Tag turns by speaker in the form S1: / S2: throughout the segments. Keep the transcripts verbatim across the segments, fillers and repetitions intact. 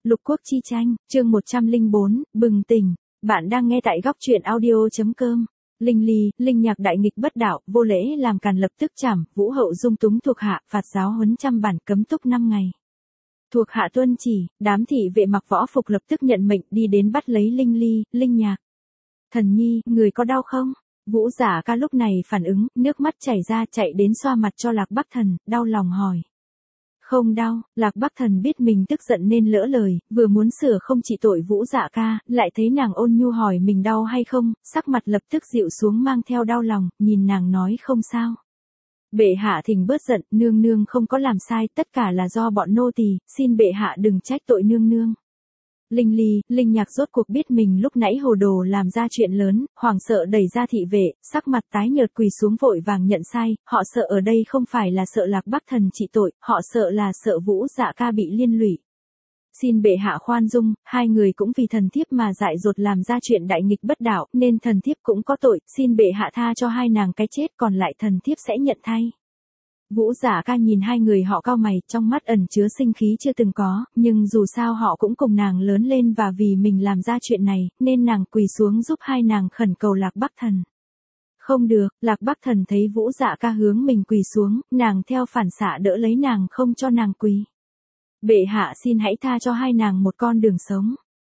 S1: Lục Quốc chi tranh, chương một trăm lẻ bốn, bừng tỉnh. Bạn đang nghe tại góc truyện audio.com. Linh ly, linh nhạc đại nghịch bất đạo, vô lễ làm càn lập tức trảm, Vũ hậu dung túng thuộc hạ, phạt giáo huấn trăm bản, cấm túc năm ngày. Thuộc hạ tuân chỉ, đám thị vệ mặc võ phục lập tức nhận mệnh đi đến bắt lấy Linh ly, linh nhạc. Thần nhi, người có đau không? Vũ Giả Ca lúc này phản ứng, nước mắt chảy ra chạy đến xoa mặt cho Lạc Bắc Thần, đau lòng hỏi. Không đau, Lạc Bắc Thần biết mình tức giận nên lỡ lời, vừa muốn sửa không chỉ tội Vũ Dạ Ca, lại thấy nàng ôn nhu hỏi mình đau hay không, sắc mặt lập tức dịu xuống mang theo đau lòng, nhìn nàng nói không sao. Bệ hạ thỉnh bớt giận, nương nương không có làm sai, tất cả là do bọn nô tỳ, xin bệ hạ đừng trách tội nương nương. Linh ly, linh nhạc rốt cuộc biết mình lúc nãy hồ đồ làm ra chuyện lớn, hoảng sợ đẩy ra thị vệ, sắc mặt tái nhợt quỳ xuống vội vàng nhận sai, họ sợ ở đây không phải là sợ Lạc Bắc Thần trị tội, họ sợ là sợ Vũ Dạ Ca bị liên lụy. Xin bệ hạ khoan dung, hai người cũng vì thần thiếp mà dại dột làm ra chuyện đại nghịch bất đạo, nên thần thiếp cũng có tội, xin bệ hạ tha cho hai nàng cái chết, còn lại thần thiếp sẽ nhận thay. Vũ Giả Ca nhìn hai người họ cau mày, trong mắt ẩn chứa sinh khí chưa từng có, nhưng dù sao họ cũng cùng nàng lớn lên và vì mình làm ra chuyện này, nên nàng quỳ xuống giúp hai nàng khẩn cầu Lạc Bắc Thần. Không được, Lạc Bắc Thần thấy Vũ Dạ Ca hướng mình quỳ xuống, nàng theo phản xạ đỡ lấy nàng không cho nàng quỳ. Bệ hạ xin hãy tha cho hai nàng một con đường sống.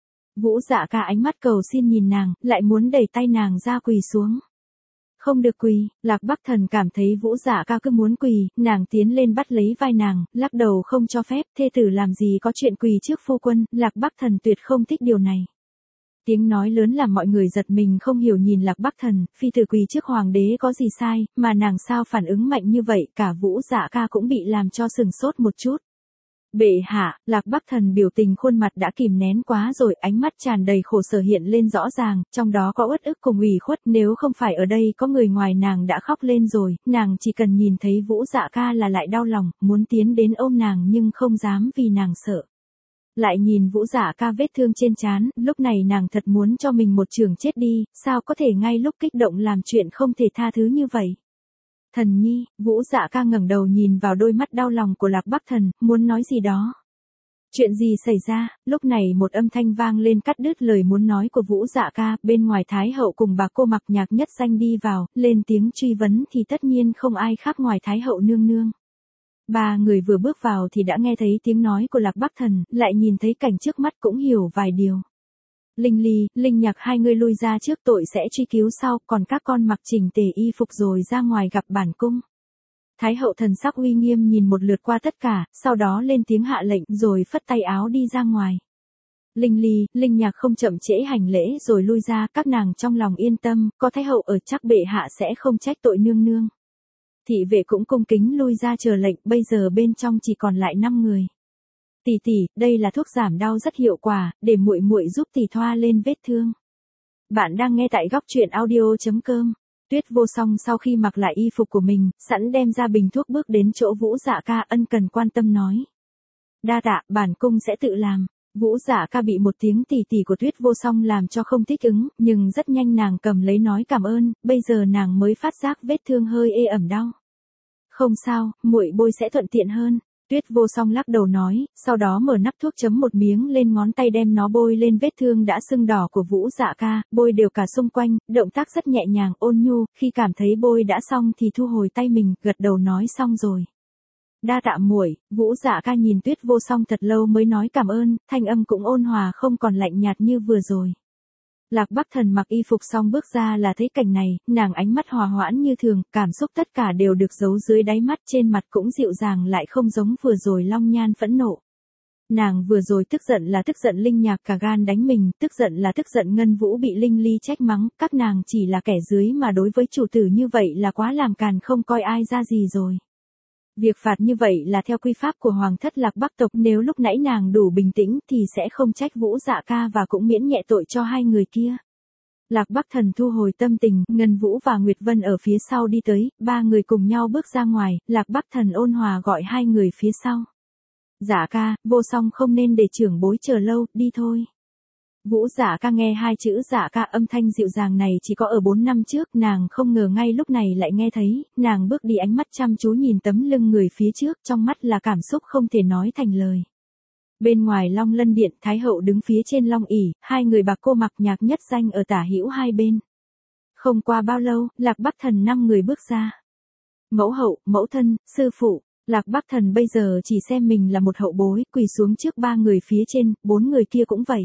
S1: Vũ Dạ Ca ánh mắt cầu xin nhìn nàng, lại muốn đẩy tay nàng ra quỳ xuống. Không được quỳ, Lạc Bắc Thần cảm thấy Vũ Dạ Ca cứ muốn quỳ, nàng tiến lên bắt lấy vai nàng, lắc đầu không cho phép, thê tử làm gì có chuyện quỳ trước phu quân, Lạc Bắc Thần tuyệt không thích điều này. Tiếng nói lớn làm mọi người giật mình không hiểu nhìn Lạc Bắc Thần, phi tử quỳ trước hoàng đế có gì sai, mà nàng sao phản ứng mạnh như vậy, cả Vũ Dạ Ca cũng bị làm cho sừng sốt một chút. Bệ hạ, Lạc Bắc Thần biểu tình khuôn mặt đã kìm nén quá rồi, ánh mắt tràn đầy khổ sở hiện lên rõ ràng, trong đó có uất ức cùng ủy khuất, nếu không phải ở đây có người ngoài nàng đã khóc lên rồi, nàng chỉ cần nhìn thấy Vũ Dạ Ca là lại đau lòng, muốn tiến đến ôm nàng nhưng không dám vì nàng sợ. Lại nhìn Vũ Dạ Ca vết thương trên trán, lúc này nàng thật muốn cho mình một trường chết đi, sao có thể ngay lúc kích động làm chuyện không thể tha thứ như vậy. Thần nhi, Vũ Dạ Ca ngẩng đầu nhìn vào đôi mắt đau lòng của Lạc Bắc Thần, muốn nói gì đó. Chuyện gì xảy ra, lúc này một âm thanh vang lên cắt đứt lời muốn nói của Vũ Dạ Ca, bên ngoài Thái hậu cùng bà cô mặc nhạc nhất danh đi vào, lên tiếng truy vấn thì tất nhiên không ai khác ngoài Thái hậu nương nương. Ba người vừa bước vào thì đã nghe thấy tiếng nói của Lạc Bắc Thần, lại nhìn thấy cảnh trước mắt cũng hiểu vài điều. Linh ly, linh nhạc hai người lui ra trước tội sẽ truy cứu sau, còn các con mặc chỉnh tề y phục rồi ra ngoài gặp bản cung. Thái hậu thần sắc uy nghiêm nhìn một lượt qua tất cả, sau đó lên tiếng hạ lệnh rồi phất tay áo đi ra ngoài. Linh ly, linh nhạc không chậm trễ hành lễ rồi lui ra, các nàng trong lòng yên tâm, có Thái hậu ở chắc bệ hạ sẽ không trách tội nương nương. Thị vệ cũng cung kính lui ra chờ lệnh, bây giờ bên trong chỉ còn lại năm người. Tỷ tỷ, đây là thuốc giảm đau rất hiệu quả, để muội muội giúp tỷ thoa lên vết thương. Bạn đang nghe tại góc truyện audio.com. Tuyết Vô Song sau khi mặc lại y phục của mình, sẵn đem ra bình thuốc bước đến chỗ Vũ Dạ Ca ân cần quan tâm nói. Đa tạ, bản cung sẽ tự làm. Vũ Dạ Ca bị một tiếng tỷ tỷ của Tuyết Vô Song làm cho không thích ứng, nhưng rất nhanh nàng cầm lấy nói cảm ơn, bây giờ nàng mới phát giác vết thương hơi ê ẩm đau. Không sao, muội bôi sẽ thuận tiện hơn. Tuyết Vô Song lắc đầu nói, sau đó mở nắp thuốc chấm một miếng lên ngón tay đem nó bôi lên vết thương đã sưng đỏ của Vũ Dạ Ca, bôi đều cả xung quanh, động tác rất nhẹ nhàng, ôn nhu, khi cảm thấy bôi đã xong thì thu hồi tay mình, gật đầu nói xong rồi. Đa tạ muội. Vũ Dạ Ca nhìn Tuyết Vô Song thật lâu mới nói cảm ơn, thanh âm cũng ôn hòa không còn lạnh nhạt như vừa rồi. Lạc Bắc Thần mặc y phục xong bước ra là thấy cảnh này, nàng ánh mắt hòa hoãn như thường, cảm xúc tất cả đều được giấu dưới đáy mắt, trên mặt cũng dịu dàng lại không giống vừa rồi long nhan phẫn nộ. Nàng vừa rồi tức giận là tức giận linh nhạc cả gan đánh mình, tức giận là tức giận Ngân Vũ bị Linh ly trách mắng, các nàng chỉ là kẻ dưới mà đối với chủ tử như vậy là quá làm càn không coi ai ra gì rồi. Việc phạt như vậy là theo quy pháp của Hoàng thất Lạc Bắc tộc, nếu lúc nãy nàng đủ bình tĩnh thì sẽ không trách Vũ Dạ Ca và cũng miễn nhẹ tội cho hai người kia. Lạc Bắc Thần thu hồi tâm tình, Ngân Vũ và Nguyệt Vân ở phía sau đi tới, ba người cùng nhau bước ra ngoài, Lạc Bắc Thần ôn hòa gọi hai người phía sau. Dạ Ca, Vô Song không nên để trưởng bối chờ lâu, đi thôi. Vũ Dạ Ca nghe hai chữ Dạ Ca âm thanh dịu dàng này chỉ có ở bốn năm trước, nàng không ngờ ngay lúc này lại nghe thấy, nàng bước đi ánh mắt chăm chú nhìn tấm lưng người phía trước, trong mắt là cảm xúc không thể nói thành lời. Bên ngoài Long Lân Điện, Thái hậu đứng phía trên Long ỷ, hai người Bạc Cô Mặc Nhạc Nhất Danh ở tả hữu hai bên. Không qua bao lâu, Lạc Bắc Thần năm người bước ra. Mẫu hậu, mẫu thân, sư phụ, Lạc Bắc Thần bây giờ chỉ xem mình là một hậu bối, quỳ xuống trước ba người phía trên, bốn người kia cũng vậy.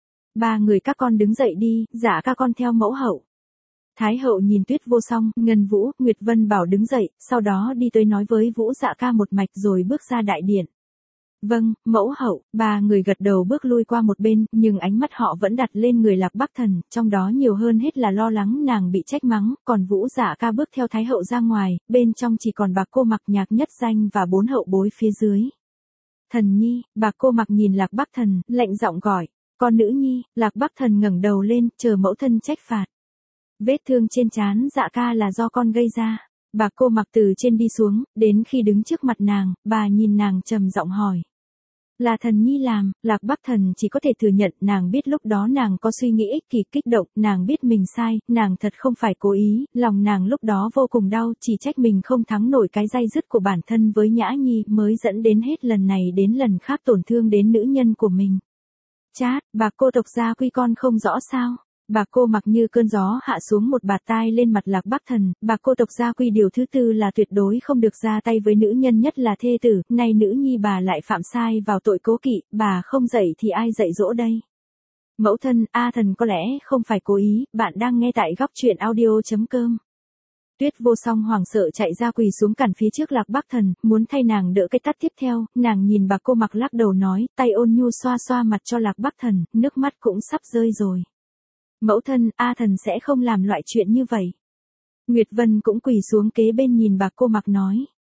S1: Ba người các con đứng dậy đi, dạ các con theo mẫu hậu. Thái hậu nhìn Tuyết Vô Song, Ngân Vũ, Nguyệt Vân bảo đứng dậy, sau đó đi tới nói với Vũ Dạ ca một mạch rồi bước ra đại điện. Vâng, mẫu hậu, ba người gật đầu bước lui qua một bên, nhưng ánh mắt họ vẫn đặt lên người Lạc Bắc Thần, trong đó nhiều hơn hết là lo lắng nàng bị trách mắng, còn Vũ Dạ ca bước theo Thái hậu ra ngoài, bên trong chỉ còn Bạc Cô Mặc Nhạc Nhất Danh và bốn hậu bối phía dưới. Thần nhi, Bạc Cô Mặc nhìn Lạc Bắc Thần, lạnh giọng gọi, con nữ nhi. Lạc Bắc Thần ngẩng đầu lên, chờ mẫu thân trách phạt. Vết thương trên trán Dạ ca là do con gây ra. Bạc Cô Mặc từ trên đi xuống, đến khi đứng trước mặt nàng, bà nhìn nàng trầm giọng hỏi. Là thần nhi làm. Lạc Bắc Thần chỉ có thể thừa nhận, nàng biết lúc đó nàng có suy nghĩ ích kỷ kích động, nàng biết mình sai, nàng thật không phải cố ý, lòng nàng lúc đó vô cùng đau, chỉ trách mình không thắng nổi cái day dứt của bản thân với Nhã Nhi, mới dẫn đến hết lần này đến lần khác tổn thương đến nữ nhân của mình. Chát, Bạc cô tộc gia quy con không rõ sao? Bạc Cô Mặc như cơn gió hạ xuống một bạt tai lên mặt Lạc Bắc Thần, Bạc cô tộc gia quy điều thứ tư là tuyệt đối không được ra tay với nữ nhân, nhất là thê tử, nay nữ nhi bà lại phạm sai vào tội cố kỵ, bà không dạy thì ai dạy dỗ đây? Mẫu thân, A Thần có lẽ không phải cố ý, bạn đang nghe tại góc truyện audio.com. Tuyết Vô Song hoảng sợ chạy ra quỳ xuống cản phía trước Lạc Bắc Thần, muốn thay nàng đỡ cái tát tiếp theo, nàng nhìn Bạc Cô Mặc lắc đầu nói, tay ôn nhu xoa xoa mặt cho Lạc Bắc Thần, nước mắt cũng sắp rơi rồi. Mẫu thân, A Thần sẽ không làm loại chuyện như vậy. Nguyệt Vân cũng quỳ xuống kế bên nhìn Bạc Cô Mặc nói.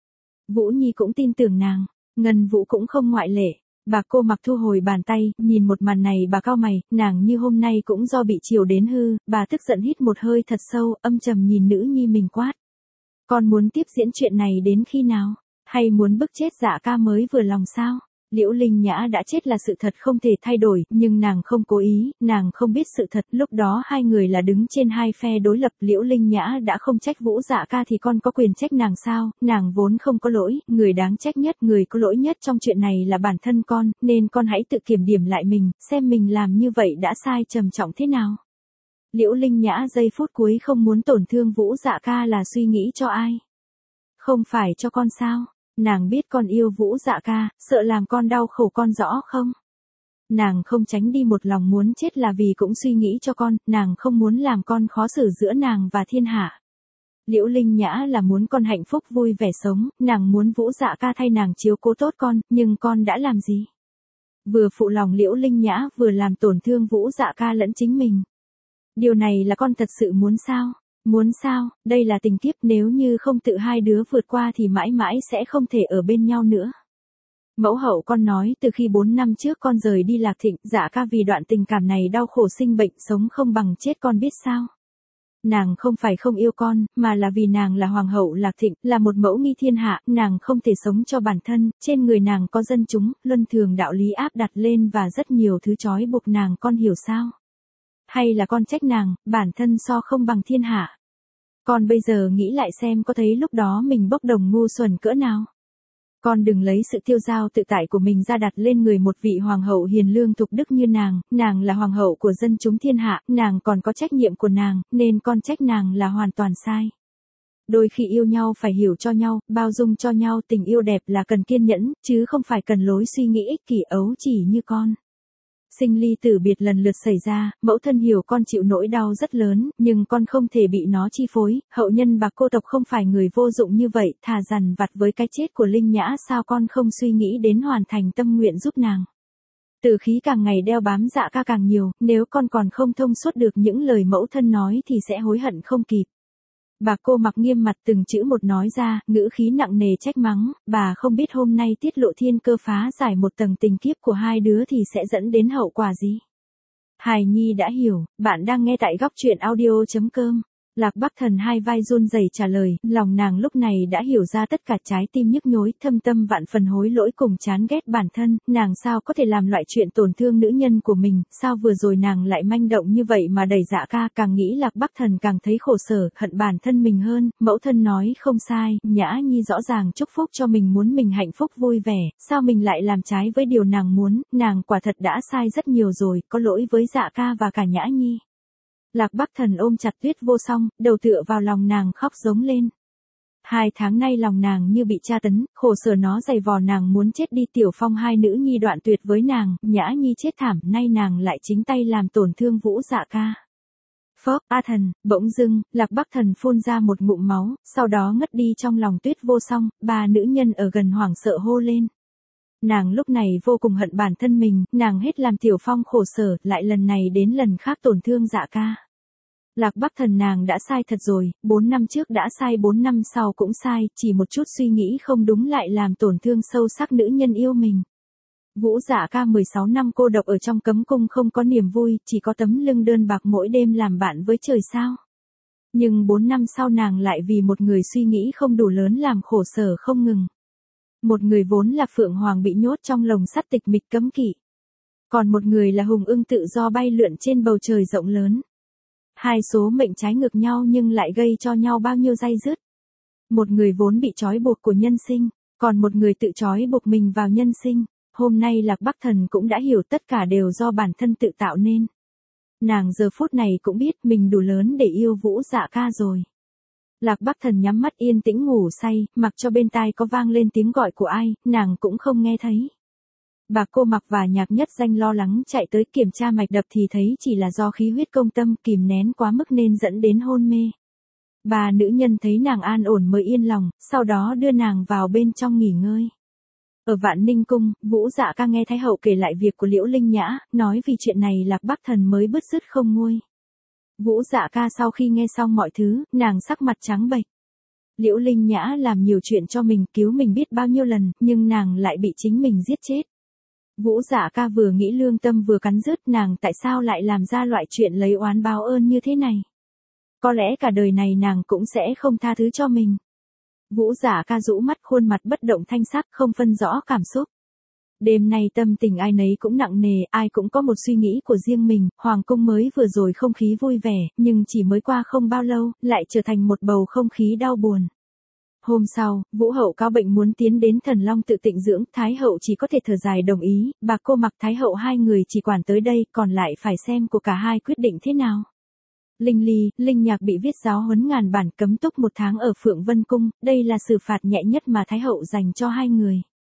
S1: Vũ Nhi cũng tin tưởng nàng, Ngân Vũ cũng không ngoại lệ. Bạc Cô Mặc thu hồi bàn tay, nhìn một màn này bà cau mày, nàng như hôm nay cũng do bị chiều đến hư, bà tức giận hít một hơi thật sâu, âm trầm nhìn nữ nhi mình quát. Con muốn tiếp diễn chuyện này đến khi nào? Hay muốn bức chết Dạ ca mới vừa lòng sao? Liễu Linh Nhã đã chết là sự thật không thể thay đổi, nhưng nàng không cố ý, nàng không biết sự thật, lúc đó hai người là đứng trên hai phe đối lập, Liễu Linh Nhã đã không trách Vũ Dạ ca thì con có quyền trách nàng sao? Nàng vốn không có lỗi, người đáng trách nhất, người có lỗi nhất trong chuyện này là bản thân con, nên con hãy tự kiểm điểm lại mình, xem mình làm như vậy đã sai trầm trọng thế nào. Liễu Linh Nhã giây phút cuối không muốn tổn thương Vũ Dạ ca là suy nghĩ cho ai? Không phải cho con sao? Nàng biết con yêu Vũ Dạ ca, sợ làm con đau khổ con rõ không? Nàng không tránh đi một lòng muốn chết là vì cũng suy nghĩ cho con, nàng không muốn làm con khó xử giữa nàng và thiên hạ. Liễu Linh Nhã là muốn con hạnh phúc vui vẻ sống, nàng muốn Vũ Dạ ca thay nàng chiếu cố tốt con, nhưng con đã làm gì? Vừa phụ lòng Liễu Linh Nhã vừa làm tổn thương Vũ Dạ ca lẫn chính mình. Điều này là con thật sự muốn sao? Muốn sao? Đây là tình kiếp, nếu như không tự hai đứa vượt qua thì mãi mãi sẽ không thể ở bên nhau nữa. Mẫu hậu con nói từ khi bốn năm trước con rời đi Lạc Thịnh, Dạ ca vì đoạn tình cảm này đau khổ sinh bệnh, sống không bằng chết, con biết sao? Nàng không phải không yêu con, mà là vì nàng là hoàng hậu Lạc Thịnh, là một mẫu nghi thiên hạ, nàng không thể sống cho bản thân, trên người nàng có dân chúng, luân thường đạo lý áp đặt lên và rất nhiều thứ trói buộc nàng, con hiểu sao? Hay là con trách nàng, bản thân so không bằng thiên hạ? Con bây giờ nghĩ lại xem có thấy lúc đó mình bốc đồng ngu xuẩn cỡ nào? Con đừng lấy sự tiêu dao tự tại của mình ra đặt lên người một vị hoàng hậu hiền lương thục đức như nàng, nàng là hoàng hậu của dân chúng thiên hạ, nàng còn có trách nhiệm của nàng, nên con trách nàng là hoàn toàn sai. Đôi khi yêu nhau phải hiểu cho nhau, bao dung cho nhau, tình yêu đẹp là cần kiên nhẫn, chứ không phải cần lối suy nghĩ ích kỷ ấu chỉ như con. Sinh ly tử biệt lần lượt xảy ra, mẫu thân hiểu con chịu nỗi đau rất lớn, nhưng con không thể bị nó chi phối, hậu nhân Bạc cô tộc không phải người vô dụng như vậy, thà dằn vặt với cái chết của Linh Nhã, sao con không suy nghĩ đến hoàn thành tâm nguyện giúp nàng. Tử khí càng ngày đeo bám Dạ ca càng nhiều, nếu con còn không thông suốt được những lời mẫu thân nói thì sẽ hối hận không kịp. Bạc Cô Mặc nghiêm mặt từng chữ một nói ra, ngữ khí nặng nề trách mắng, bà không biết hôm nay tiết lộ thiên cơ phá giải một tầng tình kiếp của hai đứa thì sẽ dẫn đến hậu quả gì. Hài Nhi đã hiểu, bạn đang nghe tại góc truyện audio.com. Lạc Bắc Thần hai vai run rẩy trả lời, lòng nàng lúc này đã hiểu ra tất cả, trái tim nhức nhối, thâm tâm vạn phần hối lỗi cùng chán ghét bản thân, nàng sao có thể làm loại chuyện tổn thương nữ nhân của mình, sao vừa rồi nàng lại manh động như vậy mà đẩy Dạ ca, càng nghĩ Lạc Bắc Thần càng thấy khổ sở, hận bản thân mình hơn, mẫu thân nói không sai, Nhã Nhi rõ ràng chúc phúc cho mình, muốn mình hạnh phúc vui vẻ, sao mình lại làm trái với điều nàng muốn, nàng quả thật đã sai rất nhiều rồi, có lỗi với Dạ ca và cả Nhã Nhi. Lạc Bắc Thần ôm chặt Tuyết Vô Song, đầu tựa vào lòng nàng khóc giống lên. Hai tháng nay lòng nàng như bị tra tấn, khổ sở nó dày vò nàng muốn chết đi. Tiểu Phong hai nữ nhi đoạn tuyệt với nàng, Nhã Nhi chết thảm, nay nàng lại chính tay làm tổn thương Vũ Dạ ca. Phốc, A Thần, bỗng dưng, Lạc Bắc Thần phun ra một ngụm máu, sau đó ngất đi trong lòng Tuyết Vô Song, ba nữ nhân ở gần hoảng sợ hô lên. Nàng lúc này vô cùng hận bản thân mình, nàng hết làm Tiểu Phong khổ sở, lại lần này đến lần khác tổn thương Dạ ca. Lạc Bắc Thần nàng đã sai thật rồi, bốn năm trước đã sai, bốn năm sau cũng sai, chỉ một chút suy nghĩ không đúng lại làm tổn thương sâu sắc nữ nhân yêu mình. Vũ Dạ ca mười sáu năm cô độc ở trong cấm cung không có niềm vui, chỉ có tấm lưng đơn bạc mỗi đêm làm bạn với trời sao. Nhưng bốn năm sau nàng lại vì một người suy nghĩ không đủ lớn làm khổ sở không ngừng. Một người vốn là Phượng Hoàng bị nhốt trong lồng sắt tịch mịch cấm kỵ. Còn một người là Hùng Ưng tự do bay lượn trên bầu trời rộng lớn. Hai số mệnh trái ngược nhau nhưng lại gây cho nhau bao nhiêu day dứt. Một người vốn bị trói buộc của nhân sinh, còn một người tự trói buộc mình vào nhân sinh. Hôm nay Lạc Bắc Thần cũng đã hiểu tất cả đều do bản thân tự tạo nên. Nàng giờ phút này cũng biết mình đủ lớn để yêu Vũ Dạ ca rồi. Lạc Bắc Thần nhắm mắt yên tĩnh ngủ say, mặc cho bên tai có vang lên tiếng gọi của ai, nàng cũng không nghe thấy. Bà Cô Mặc và Nhạc Nhất Danh lo lắng chạy tới kiểm tra mạch đập thì thấy chỉ là do khí huyết công tâm kìm nén quá mức nên dẫn đến hôn mê. Bà nữ nhân thấy nàng an ổn mới yên lòng, sau đó đưa nàng vào bên trong nghỉ ngơi. Ở Vạn Ninh Cung, Vũ Dạ ca nghe Thái hậu kể lại việc của Liễu Linh Nhã, nói vì chuyện này Lạc Bắc Thần mới bứt rứt không nguôi. Vũ Dạ ca sau khi nghe xong mọi thứ, nàng sắc mặt trắng bệch. Liễu Linh Nhã làm nhiều chuyện cho mình, cứu mình biết bao nhiêu lần, nhưng nàng lại bị chính mình giết chết. Vũ Dạ ca vừa nghĩ lương tâm vừa cắn rứt, nàng tại sao lại làm ra loại chuyện lấy oán báo ơn như thế này. Có lẽ cả đời này nàng cũng sẽ không tha thứ cho mình. Vũ Dạ ca rũ mắt, khuôn mặt bất động thanh sắc, không phân rõ cảm xúc. Đêm nay tâm tình ai nấy cũng nặng nề, ai cũng có một suy nghĩ của riêng mình. Hoàng cung mới vừa rồi không khí vui vẻ, nhưng chỉ mới qua không bao lâu, lại trở thành một bầu không khí đau buồn. Hôm sau, Vũ hậu cao bệnh muốn tiến đến Thần Long tự tịnh dưỡng, Thái hậu chỉ có thể thở dài đồng ý, Bà Cô Mặc Thái hậu hai người chỉ quản tới đây, còn lại phải xem của cả hai quyết định thế nào. Linh Ly, Linh Nhạc bị viết giáo huấn ngàn bản, cấm túc một tháng ở Phượng Vân Cung, đây là xử phạt nhẹ nhất mà Thái hậu dành cho hai người.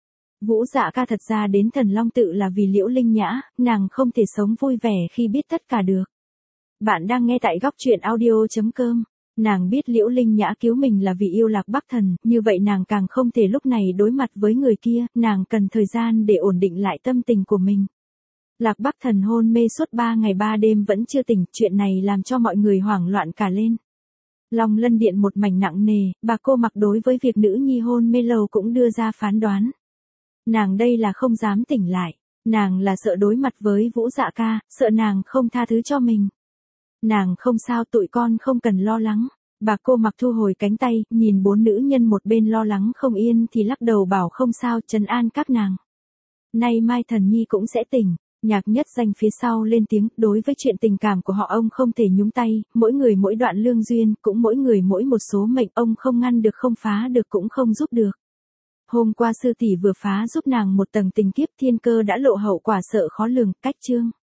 S1: Vũ Dạ ca thật ra đến Thần Long tự là vì Liễu Linh Nhã, nàng không thể sống vui vẻ khi biết tất cả được. Bạn đang nghe tại góc truyện audio chấm com. Nàng biết Liễu Linh Nhã cứu mình là vì yêu Lạc Bắc Thần, như vậy nàng càng không thể lúc này đối mặt với người kia, nàng cần thời gian để ổn định lại tâm tình của mình. Lạc Bắc Thần hôn mê suốt ba ngày ba đêm vẫn chưa tỉnh, chuyện này làm cho mọi người hoảng loạn cả lên. Long Lân Điện một mảnh nặng nề, Bà Cô Mặc đối với việc nữ nhi hôn mê lâu cũng đưa ra phán đoán. Nàng đây là không dám tỉnh lại, nàng là sợ đối mặt với Vũ Dạ ca, sợ nàng không tha thứ cho mình. Nàng không sao, tụi con không cần lo lắng. Bà Cô Mặc thu hồi cánh tay, nhìn bốn nữ nhân một bên lo lắng không yên thì lắc đầu bảo không sao, trấn an các nàng. Nay mai Thần Nhi cũng sẽ tỉnh. Nhạc Nhất Danh phía sau lên tiếng, đối với chuyện tình cảm của họ ông không thể nhúng tay, mỗi người mỗi đoạn lương duyên, cũng mỗi người mỗi một số mệnh, ông không ngăn được không phá được cũng không giúp được. Hôm qua sư tỷ vừa phá giúp nàng một tầng tình kiếp, thiên cơ đã lộ hậu quả sợ khó lường, cách chương.